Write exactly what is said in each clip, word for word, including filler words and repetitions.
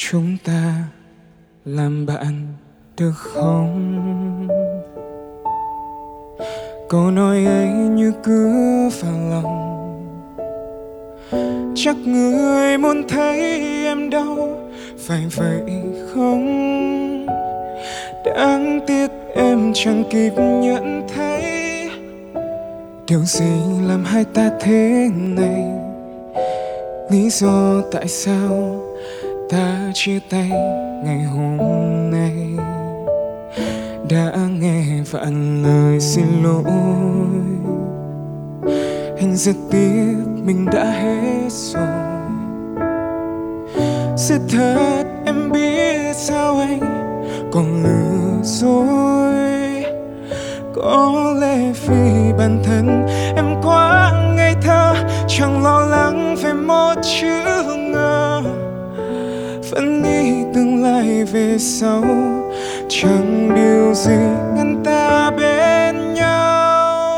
chúng ta làm bạn được không? Câu nói ấy như cứ vào lòng, chắc người muốn thấy em đâu, phải vậy không? Đáng tiếc em chẳng kịp nhận thấy điều gì làm hai ta thế này. Lý do tại sao ta chia tay ngày hôm nay. Đã nghe vạn lời xin lỗi, anh rất tiếc mình đã hết rồi. Sự thật em biết sao anh còn lừa dối. Có lẽ vì bản thân em quá ngây thơ, chẳng lo lắng về một chữ ngờ. Vẫn nghĩ tương lai về sau, chẳng điều gì ngăn ta bên nhau.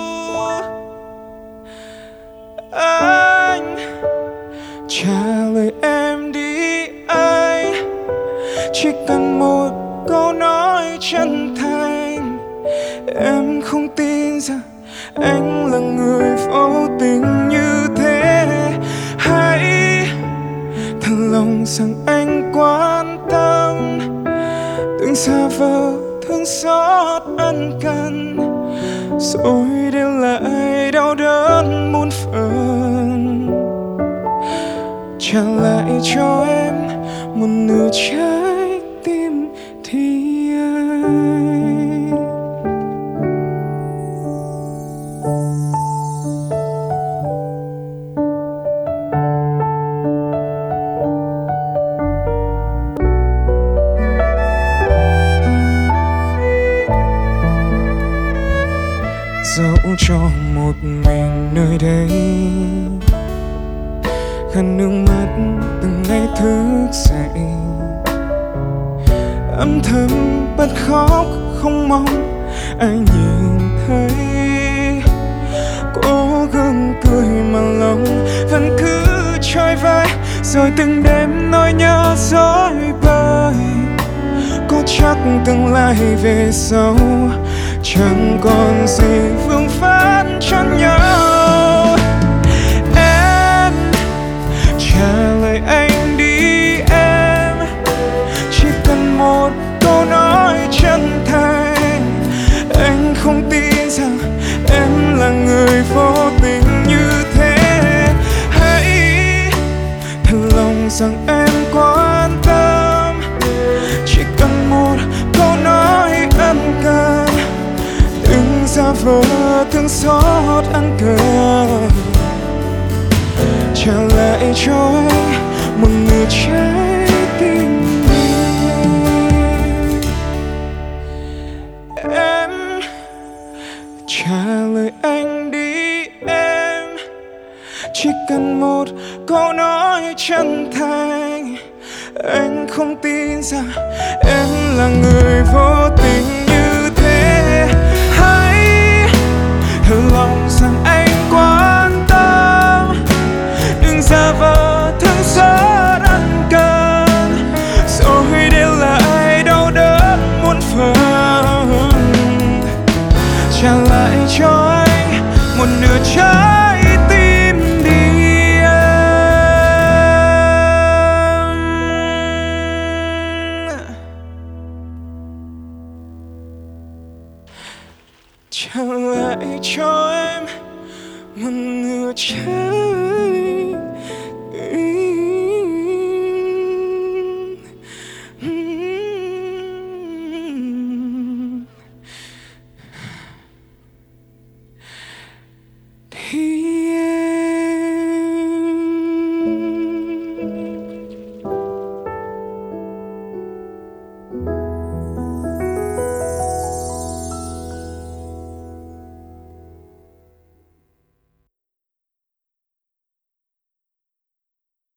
Anh trả lời em đi anh, chỉ cần một câu nói chân thành. Em không tin rằng anh là người vô tình như thế. Hãy thật lòng rằng anh quan tâm, từng xa vờ thương xót ân cần, rồi để lại đau đớn muôn phần. Trả lại cho em một nửa trái tim thì anh. Dẫu cho một mình nơi đây, khăn nước mắt từng ngày thức dậy, âm thầm bật khóc không mong ai nhìn thấy. Cố gắng cười mà lòng vẫn cứ trôi vai, rồi từng đêm nỗi nhớ dối bời. Có chắc tương lai về sau chẳng còn gì vương vấn cho nhau. Em trả lời anh đi em, chỉ cần một câu nói chân thành. Anh không tin rằng em là người vô tình như thế. Hãy thật lòng rằng em quan tâm, chỉ cần một câu nói ân cần, đừng giả vờ thương xót ân cần. Trả lại cho anh một nửa trái tim mình. Em trả lời anh đi em, chỉ cần một câu nói chân thành. Anh không tin rằng em là người vô tình như thế. Hãy thử lòng rằng